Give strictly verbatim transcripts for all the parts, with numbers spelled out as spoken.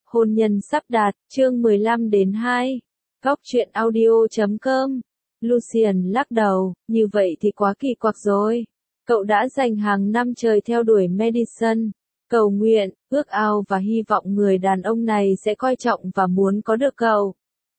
Hôn nhân sắp đạt, chương mười lăm đến hai. Góc truyện audio chấm com. Lucian lắc đầu, như vậy thì quá kỳ quặc rồi. Cậu đã dành hàng năm trời theo đuổi Madison, cầu nguyện, ước ao và hy vọng người đàn ông này sẽ coi trọng và muốn có được cậu.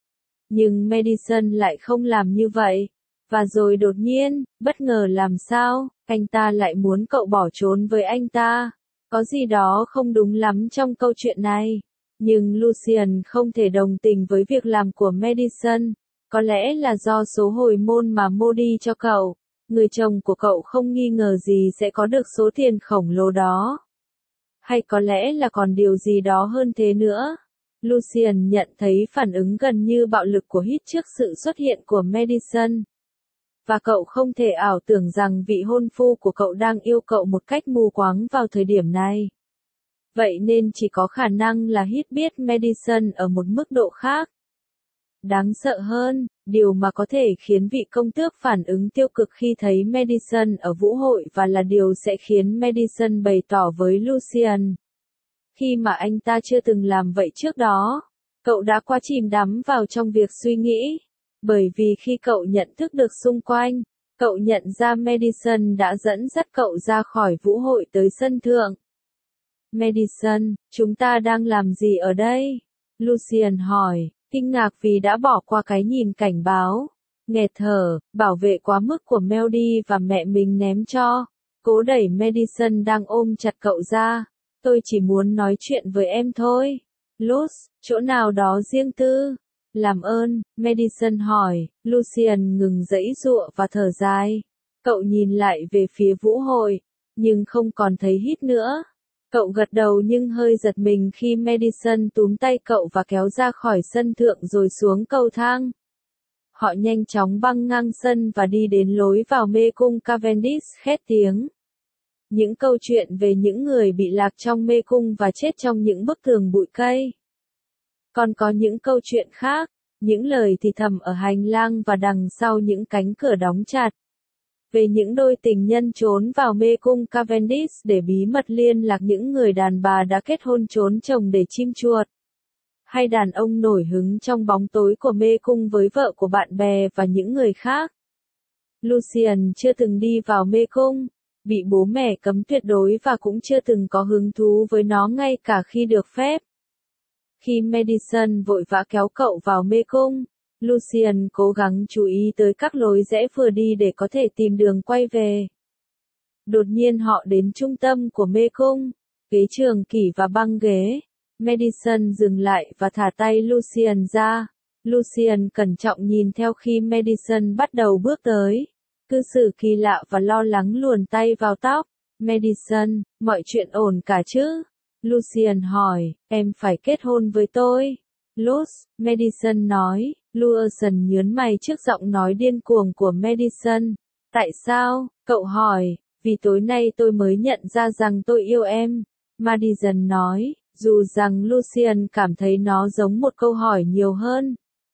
Nhưng Madison lại không làm như vậy. Và rồi đột nhiên, bất ngờ làm sao, anh ta lại muốn cậu bỏ trốn với anh ta. Có gì đó không đúng lắm trong câu chuyện này. Nhưng Lucian không thể đồng tình với việc làm của Madison. Có lẽ là do số hồi môn mà Modi cho cậu. Người chồng của cậu không nghi ngờ gì sẽ có được số tiền khổng lồ đó. Hay có lẽ là còn điều gì đó hơn thế nữa. Lucian nhận thấy phản ứng gần như bạo lực của Hit trước sự xuất hiện của Madison. Và cậu không thể ảo tưởng rằng vị hôn phu của cậu đang yêu cậu một cách mù quáng vào thời điểm này. Vậy nên chỉ có khả năng là Hit biết Madison ở một mức độ khác. Đáng sợ hơn, điều mà có thể khiến vị công tước phản ứng tiêu cực khi thấy Madison ở vũ hội và là điều sẽ khiến Madison bày tỏ với Lucian. Khi mà anh ta chưa từng làm vậy trước đó, cậu đã quá chìm đắm vào trong việc suy nghĩ. Bởi vì khi cậu nhận thức được xung quanh, cậu nhận ra Madison đã dẫn dắt cậu ra khỏi vũ hội tới sân thượng. Madison, chúng ta đang làm gì ở đây? Lucian hỏi, kinh ngạc vì đã bỏ qua cái nhìn cảnh báo. Nghẹt thở, bảo vệ quá mức của Melody và mẹ mình ném cho. Cố đẩy Madison đang ôm chặt cậu ra. Tôi chỉ muốn nói chuyện với em thôi. Luz, chỗ nào đó riêng tư. Làm ơn, Madison hỏi. Lucian ngừng giãy giụa và thở dài. Cậu nhìn lại về phía vũ hội, nhưng không còn thấy Hit nữa. Cậu gật đầu nhưng hơi giật mình khi Madison túm tay cậu và kéo ra khỏi sân thượng rồi xuống cầu thang. Họ nhanh chóng băng ngang sân và đi đến lối vào mê cung Cavendish khét tiếng. Những câu chuyện về những người bị lạc trong mê cung và chết trong những bức tường bụi cây. Còn có những câu chuyện khác, những lời thì thầm ở hành lang và đằng sau những cánh cửa đóng chặt. Về những đôi tình nhân trốn vào mê cung Cavendish để bí mật liên lạc những người đàn bà đã kết hôn trốn chồng để chim chuột. Hay đàn ông nổi hứng trong bóng tối của mê cung với vợ của bạn bè và những người khác. Lucian chưa từng đi vào mê cung, bị bố mẹ cấm tuyệt đối và cũng chưa từng có hứng thú với nó ngay cả khi được phép. Khi Madison vội vã kéo cậu vào mê cung, Lucian cố gắng chú ý tới các lối rẽ vừa đi để có thể tìm đường quay về. Đột nhiên họ đến trung tâm của mê cung, ghế trường kỷ và băng ghế. Madison dừng lại và thả tay Lucian ra. Lucian cẩn trọng nhìn theo khi Madison bắt đầu bước tới. Cư xử kỳ lạ và lo lắng luồn tay vào tóc. Madison, mọi chuyện ổn cả chứ? Lucian hỏi, em phải kết hôn với tôi. Luz, Madison nói. Lucian nhớn mày trước giọng nói điên cuồng của Madison. Tại sao? Cậu hỏi. Vì tối nay tôi mới nhận ra rằng tôi yêu em. Madison nói, dù rằng Lucian cảm thấy nó giống một câu hỏi nhiều hơn.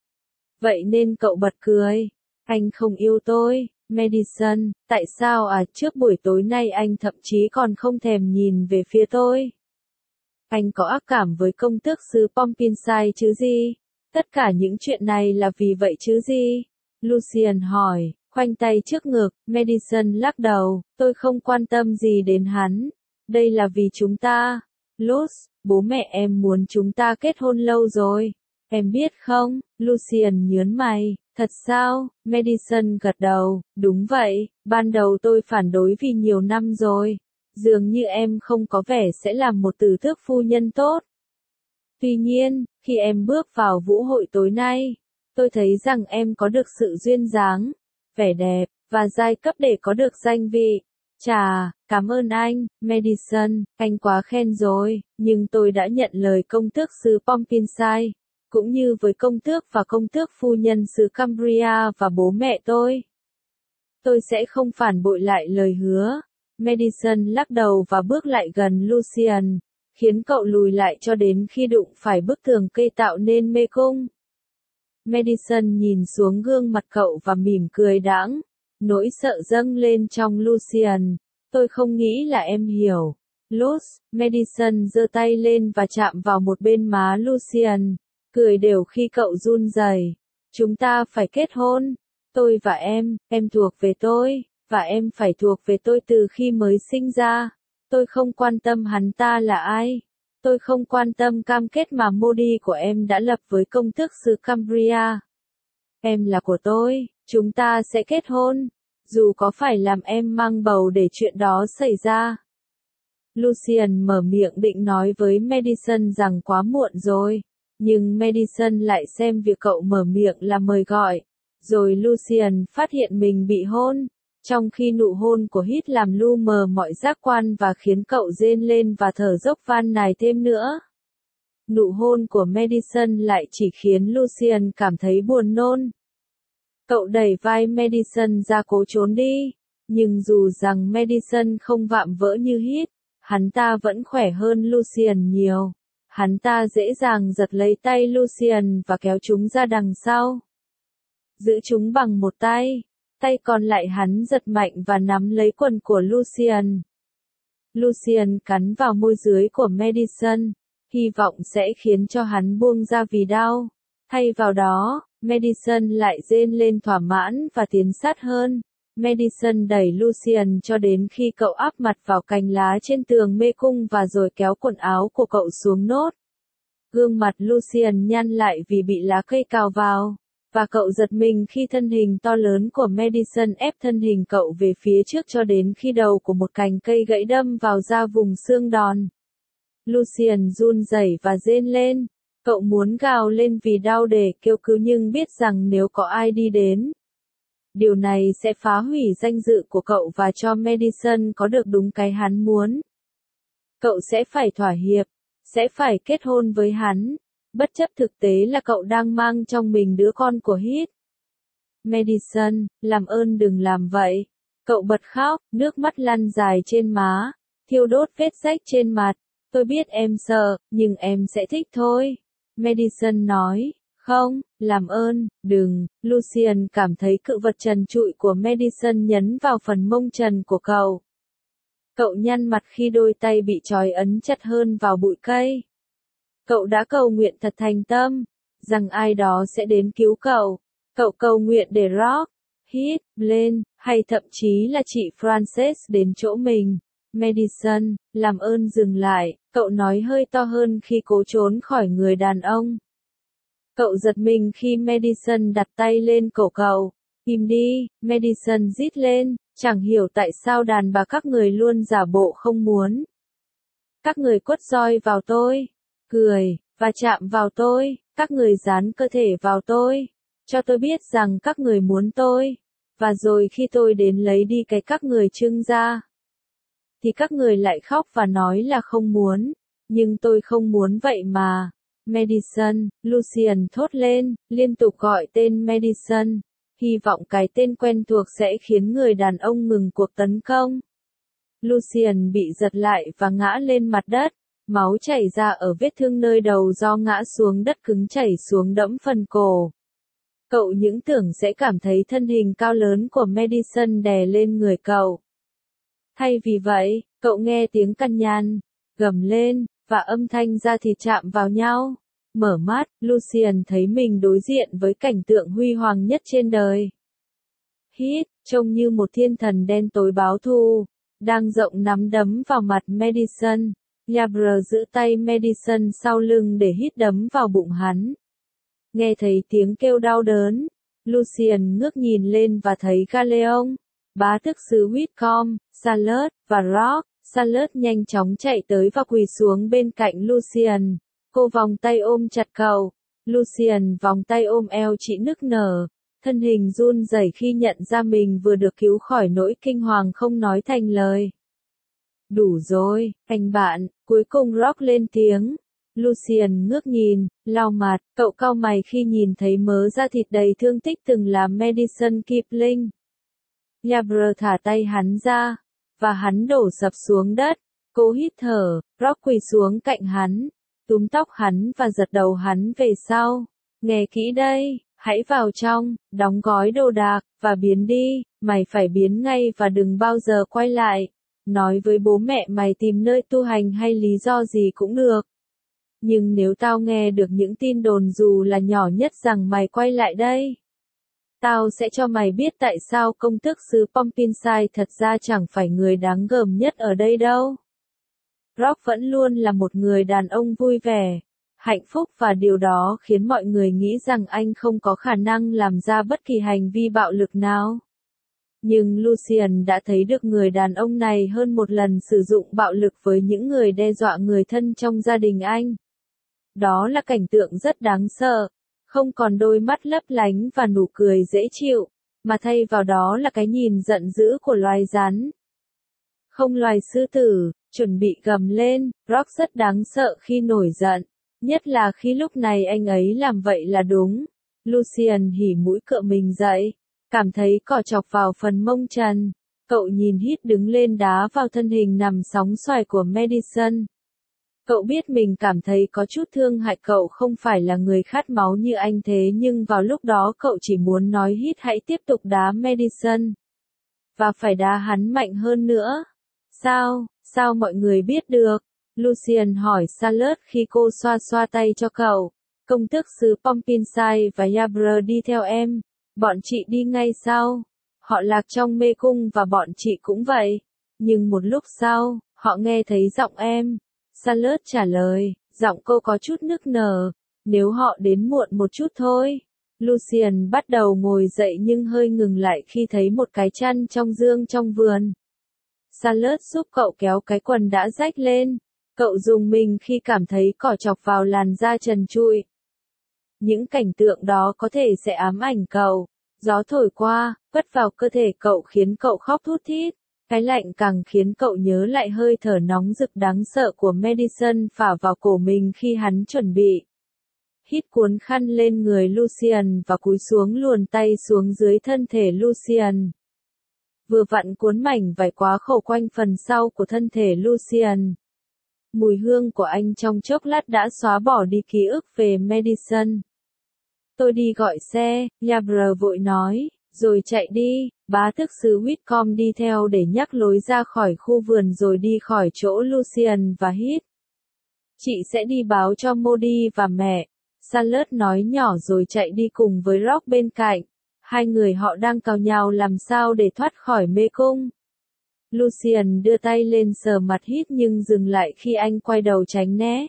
Vậy nên cậu bật cười. Anh không yêu tôi. Madison, tại sao à trước buổi tối nay anh thậm chí còn không thèm nhìn về phía tôi? Anh có ác cảm với công tước xứ Pompinside chứ gì? Tất cả những chuyện này là vì vậy chứ gì? Lucian hỏi, khoanh tay trước ngực. Madison lắc đầu, tôi không quan tâm gì đến hắn. Đây là vì chúng ta. Luz, bố mẹ em muốn chúng ta kết hôn lâu rồi. Em biết không? Lucian nhớn mày. Thật sao? Madison gật đầu. Đúng vậy, ban đầu tôi phản đối vì nhiều năm rồi. Dường như em không có vẻ sẽ làm một tử tước phu nhân tốt. Tuy nhiên, khi em bước vào vũ hội tối nay, tôi thấy rằng em có được sự duyên dáng, vẻ đẹp, và giai cấp để có được danh vị. Chà, cảm ơn anh, Madison, anh quá khen rồi, nhưng tôi đã nhận lời công tước xứ Pompinside, cũng như với công tước và công tước phu nhân xứ Cambria và bố mẹ tôi. Tôi sẽ không phản bội lại lời hứa. Madison lắc đầu và bước lại gần Lucian, khiến cậu lùi lại cho đến khi đụng phải bức tường cây tạo nên mê cung. Madison nhìn xuống gương mặt cậu và mỉm cười đãng. Nỗi sợ dâng lên trong Lucian. Tôi không nghĩ là em hiểu. Luz, Madison giơ tay lên và chạm vào một bên má Lucian, cười đều khi cậu run rẩy. Chúng ta phải kết hôn. Tôi và em, em thuộc về tôi, và em phải thuộc về tôi từ khi mới sinh ra. Tôi không quan tâm hắn ta là ai. Tôi không quan tâm cam kết mà Modi của em đã lập với công tước xứ Cambria. Em là của tôi, chúng ta sẽ kết hôn, dù có phải làm em mang bầu để chuyện đó xảy ra. Lucian mở miệng định nói với Madison rằng quá muộn rồi, nhưng Madison lại xem việc cậu mở miệng là mời gọi. Rồi Lucian phát hiện mình bị hôn, trong khi nụ hôn của Hít làm lu mờ mọi giác quan và khiến cậu rên lên và thở dốc van nài thêm nữa. Nụ hôn của Madison lại chỉ khiến Lucian cảm thấy buồn nôn. Cậu đẩy vai Madison ra cố trốn đi, nhưng dù rằng Madison không vạm vỡ như Hít, hắn ta vẫn khỏe hơn Lucian nhiều. Hắn ta dễ dàng giật lấy tay Lucian và kéo chúng ra đằng sau. Giữ chúng bằng một tay, tay còn lại hắn giật mạnh và nắm lấy quần của Lucian. Lucian cắn vào môi dưới của Madison, hy vọng sẽ khiến cho hắn buông ra vì đau. Thay vào đó, Madison lại rên lên thỏa mãn và tiến sát hơn. Madison đẩy Lucian cho đến khi cậu áp mặt vào cành lá trên tường mê cung và rồi kéo quần áo của cậu xuống nốt. Gương mặt Lucian nhăn lại vì bị lá cây cào vào, và cậu giật mình khi thân hình to lớn của Madison ép thân hình cậu về phía trước cho đến khi đầu của một cành cây gãy đâm vào da vùng xương đòn. Lucian run rẩy và rên lên. Cậu muốn gào lên vì đau để kêu cứu nhưng biết rằng nếu có ai đi đến, điều này sẽ phá hủy danh dự của cậu và cho Madison có được đúng cái hắn muốn. Cậu sẽ phải thỏa hiệp, sẽ phải kết hôn với hắn, bất chấp thực tế là cậu đang mang trong mình đứa con của Hít. Madison, làm ơn đừng làm vậy. Cậu bật khóc, nước mắt lăn dài trên má, thiêu đốt vết rách trên mặt. Tôi biết em sợ, nhưng em sẽ thích thôi. Madison nói, không, làm ơn, đừng. Lucian cảm thấy cự vật trần trụi của Madison nhấn vào phần mông trần của cậu. Cậu nhăn mặt khi đôi tay bị trói ấn chặt hơn vào bụi cây. Cậu đã cầu nguyện thật thành tâm, rằng ai đó sẽ đến cứu cậu. Cậu cầu nguyện để Rock, Hít, Blaine, hay thậm chí là chị Frances đến chỗ mình. Madison, làm ơn dừng lại, cậu nói hơi to hơn khi cố trốn khỏi người đàn ông. Cậu giật mình khi Madison đặt tay lên cổ cậu. Im đi, Madison rít lên, chẳng hiểu tại sao đàn bà các người luôn giả bộ không muốn. Các người quất roi vào tôi, cười, và chạm vào tôi, các người dán cơ thể vào tôi, cho tôi biết rằng các người muốn tôi, và rồi khi tôi đến lấy đi cái các người trưng ra, thì các người lại khóc và nói là không muốn, nhưng tôi không muốn vậy mà. Madison, Lucian thốt lên, liên tục gọi tên Madison, hy vọng cái tên quen thuộc sẽ khiến người đàn ông ngừng cuộc tấn công. Lucian bị giật lại và ngã lên mặt đất, máu chảy ra ở vết thương nơi đầu do ngã xuống đất cứng chảy xuống đẫm phần cổ. Cậu những tưởng sẽ cảm thấy thân hình cao lớn của Madison đè lên người cậu. Thay vì vậy, cậu nghe tiếng căn nhàn, gầm lên, và âm thanh da thịt chạm vào nhau. Mở mắt, Lucian thấy mình đối diện với cảnh tượng huy hoàng nhất trên đời. Hít, trông như một thiên thần đen tối báo thù, đang rộng nắm đấm vào mặt Madison. Yabre giữ tay Madison sau lưng để Hít đấm vào bụng hắn. Nghe thấy tiếng kêu đau đớn, Lucian ngước nhìn lên và thấy Galeon, bá tước xứ Whitcomb, Charlotte, và Rock. Charlotte nhanh chóng chạy tới và quỳ xuống bên cạnh Lucian. Cô vòng tay ôm chặt cậu. Lucian vòng tay ôm eo chị nức nở. Thân hình run rẩy khi nhận ra mình vừa được cứu khỏi nỗi kinh hoàng không nói thành lời. Đủ rồi, anh bạn, cuối cùng Rock lên tiếng. Lucian ngước nhìn, lau mặt, cậu cau mày khi nhìn thấy mớ da thịt đầy thương tích từng là Madison Kipling. Yabre thả tay hắn ra, và hắn đổ sập xuống đất. Cô hít thở, Rock quỳ xuống cạnh hắn, túm tóc hắn và giật đầu hắn về sau. Nghe kỹ đây, hãy vào trong, đóng gói đồ đạc, và biến đi, mày phải biến ngay và đừng bao giờ quay lại. nói với bố mẹ mày tìm nơi tu hành hay lý do gì cũng được. Nhưng nếu tao nghe được những tin đồn dù là nhỏ nhất rằng mày quay lại đây, tao sẽ cho mày biết tại sao công tước xứ Pompinside thật ra chẳng phải người đáng gờm nhất ở đây đâu. Rock vẫn luôn là một người đàn ông vui vẻ, hạnh phúc và điều đó khiến mọi người nghĩ rằng anh không có khả năng làm ra bất kỳ hành vi bạo lực nào. Nhưng Lucien đã thấy được người đàn ông này hơn một lần sử dụng bạo lực với những người đe dọa người thân trong gia đình anh. Đó là cảnh tượng rất đáng sợ, không còn đôi mắt lấp lánh và nụ cười dễ chịu, mà thay vào đó là cái nhìn giận dữ của loài rắn. Không loài sư tử, chuẩn bị gầm lên, Rock rất đáng sợ khi nổi giận, nhất là khi lúc này anh ấy làm vậy là đúng. Lucien hỉ mũi cựa mình dậy, cảm thấy cỏ chọc vào phần mông trần. Cậu nhìn Hít đứng lên đá vào thân hình nằm sóng xoài của Madison. Cậu biết mình cảm thấy có chút thương hại cậu không phải là người khát máu như anh thế nhưng vào lúc đó cậu chỉ muốn nói Hít hãy tiếp tục đá Madison. Và phải đá hắn mạnh hơn nữa. Sao, sao mọi người biết được? Lucien hỏi Charlotte khi cô xoa xoa tay cho cậu. Công tước xứ Pompinside và Yabre đi theo em. Bọn chị đi ngay sau. Họ lạc trong mê cung và bọn chị cũng vậy. Nhưng một lúc sau, họ nghe thấy giọng em. Charlotte trả lời, giọng cô có chút nức nở. Nếu họ đến muộn một chút thôi. Lucien bắt đầu ngồi dậy nhưng hơi ngừng lại khi thấy một cái chăn trong dương trong vườn. Charlotte giúp cậu kéo cái quần đã rách lên. Cậu rùng mình khi cảm thấy cỏ chọc vào làn da trần trụi. Những cảnh tượng đó có thể sẽ ám ảnh cậu. Gió thổi qua, quất vào cơ thể cậu khiến cậu khóc thút thít. Cái lạnh càng khiến cậu nhớ lại hơi thở nóng rực đáng sợ của Madison phả vào cổ mình khi hắn chuẩn bị. Hít cuốn khăn lên người Lucien và cúi xuống luồn tay xuống dưới thân thể Lucien. Vừa vặn cuốn mảnh vải quá khổ quanh phần sau của thân thể Lucien. Mùi hương của anh trong chốc lát đã xóa bỏ đi ký ức về Madison. Tôi đi gọi xe, Yabre vội nói, rồi chạy đi. Bá tước xứ Whitcomb đi theo để nhắc lối ra khỏi khu vườn rồi đi khỏi chỗ Lucien và Hít. Chị sẽ đi báo cho Modi và mẹ. Charlotte nói nhỏ rồi chạy đi cùng với Rock bên cạnh. Hai người họ đang cào nhào làm sao để thoát khỏi mê cung. Lucien đưa tay lên sờ mặt Hít nhưng dừng lại khi anh quay đầu tránh né.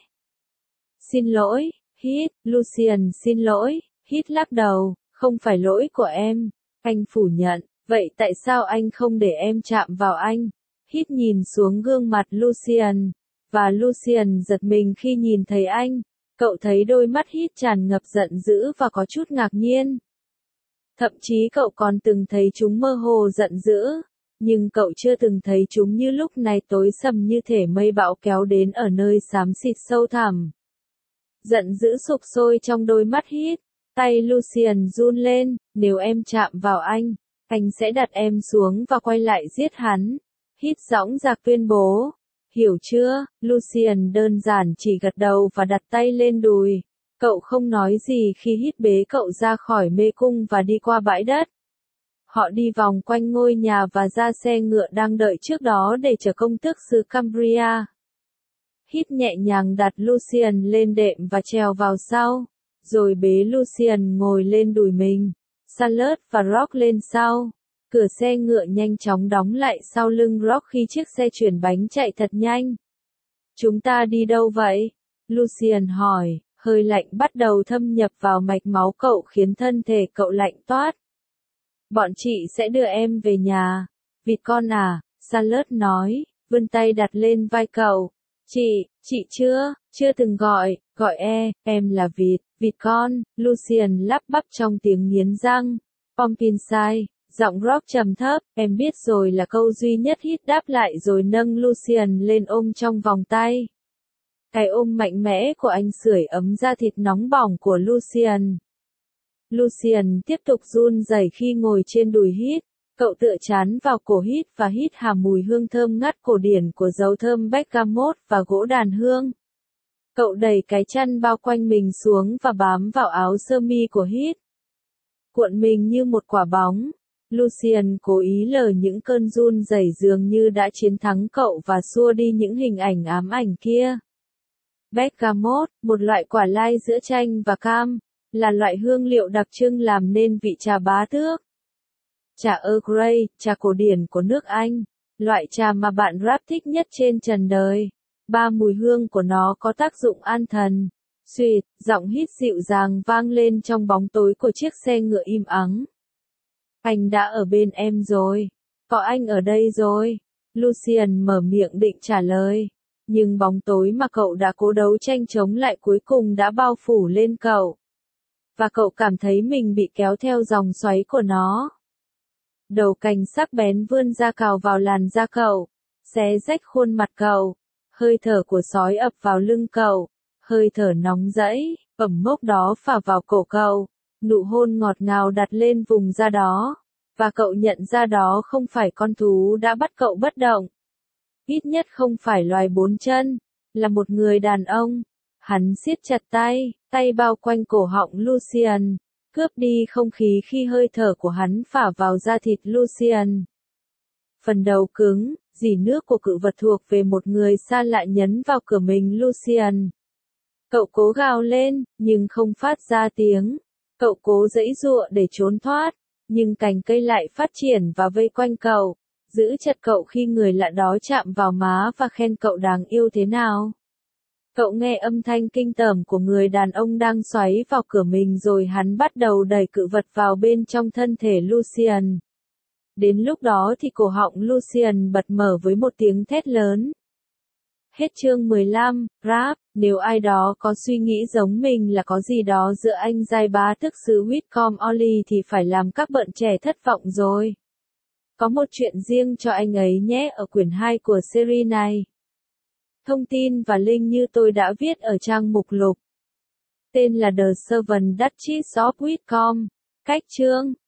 Xin lỗi, Hít, Lucien xin lỗi, Hít lắc đầu, không phải lỗi của em. Anh phủ nhận, vậy tại sao anh không để em chạm vào anh? Hít nhìn xuống gương mặt Lucien, và Lucien giật mình khi nhìn thấy anh. Cậu thấy đôi mắt Hít tràn ngập giận dữ và có chút ngạc nhiên. Thậm chí cậu còn từng thấy chúng mơ hồ giận dữ, nhưng cậu chưa từng thấy chúng như lúc này tối sầm như thể mây bão kéo đến ở nơi xám xịt sâu thẳm. Giận dữ sục sôi trong đôi mắt Hít, tay Lucien run lên, nếu em chạm vào anh, anh sẽ đặt em xuống và quay lại giết hắn. Hít dõng dạc tuyên bố. Hiểu chưa? Lucien đơn giản chỉ gật đầu và đặt tay lên đùi. Cậu không nói gì khi Hít bế cậu ra khỏi mê cung và đi qua bãi đất. Họ đi vòng quanh ngôi nhà và ra xe ngựa đang đợi trước đó để chở công tước xứ Cambria. Hít nhẹ nhàng đặt Lucien lên đệm và trèo vào sau, rồi bế Lucien ngồi lên đùi mình. Charlotte và Rock lên sau. Cửa xe ngựa nhanh chóng đóng lại sau lưng Rock khi chiếc xe chuyển bánh chạy thật nhanh. Chúng ta đi đâu vậy? Lucien hỏi, hơi lạnh bắt đầu thâm nhập vào mạch máu cậu khiến thân thể cậu lạnh toát. Bọn chị sẽ đưa em về nhà. Vịt con à, Charlotte nói, vươn tay đặt lên vai cậu. Chị, chị chưa, chưa từng gọi, gọi e, em là vịt, vịt con, Lucien lắp bắp trong tiếng nghiến răng. Pompinside, giọng Rock trầm thấp, em biết rồi là câu duy nhất Hít đáp lại rồi nâng Lucien lên ôm trong vòng tay. Cái ôm mạnh mẽ của anh sưởi ấm da thịt nóng bỏng của Lucien. Lucien tiếp tục run rẩy khi ngồi trên đùi Hít. Cậu tựa chán vào cổ Hít và hít hà mùi hương thơm ngát cổ điển của dấu thơm bergamot và gỗ đàn hương. Cậu đẩy cái chăn bao quanh mình xuống và bám vào áo sơ mi của Hít. Cuộn mình như một quả bóng. Lucian cố ý lờ những cơn run rẩy dường như đã chiến thắng cậu và xua đi những hình ảnh ám ảnh kia. Bergamot, một loại quả lai giữa chanh và cam, là loại hương liệu đặc trưng làm nên vị trà bá tước. Trà Earl Grey, trà cổ điển của nước Anh, loại trà mà bạn rap thích nhất trên trần đời. Ba mùi hương của nó có tác dụng an thần. Sweet, giọng hít dịu dàng vang lên trong bóng tối của chiếc xe ngựa im ắng. Anh đã ở bên em rồi. Có anh ở đây rồi. Lucian mở miệng định trả lời. Nhưng bóng tối mà cậu đã cố đấu tranh chống lại cuối cùng đã bao phủ lên cậu. Và cậu cảm thấy mình bị kéo theo dòng xoáy của nó. Đầu cành sắc bén vươn ra cào vào làn da cậu, xé rách khuôn mặt cậu. Hơi thở của sói ập vào lưng cậu, hơi thở nóng rẫy, ẩm mốc đó phả vào cổ cậu, nụ hôn ngọt ngào đặt lên vùng da đó, và cậu nhận ra đó không phải con thú đã bắt cậu bất động. Ít nhất không phải loài bốn chân, là một người đàn ông. Hắn siết chặt tay, tay bao quanh cổ họng Lucian, cướp đi không khí khi hơi thở của hắn phả vào da thịt Lucian. Phần đầu cứng, dì nước của cự vật thuộc về một người xa lạ nhấn vào cửa mình Lucian. Cậu cố gào lên, nhưng không phát ra tiếng. Cậu cố giãy giụa để trốn thoát, nhưng cành cây lại phát triển và vây quanh cậu, giữ chặt cậu khi người lạ đó chạm vào má và khen cậu đáng yêu thế nào. Cậu nghe âm thanh kinh tởm của người đàn ông đang xoáy vào cửa mình rồi hắn bắt đầu đẩy cự vật vào bên trong thân thể Lucian. Đến lúc đó thì cổ họng Lucian bật mở với một tiếng thét lớn. Hết chương mười lăm, rap, nếu ai đó có suy nghĩ giống mình là có gì đó giữa anh giai bá tức xứ Whitcomb Ollie thì phải làm các bạn trẻ thất vọng rồi. Có một chuyện riêng cho anh ấy nhé ở quyển hai của series này. Thông tin và link như tôi đã viết ở trang mục lục. Tên là The Seven Duchess of Whitcomb. Cách chương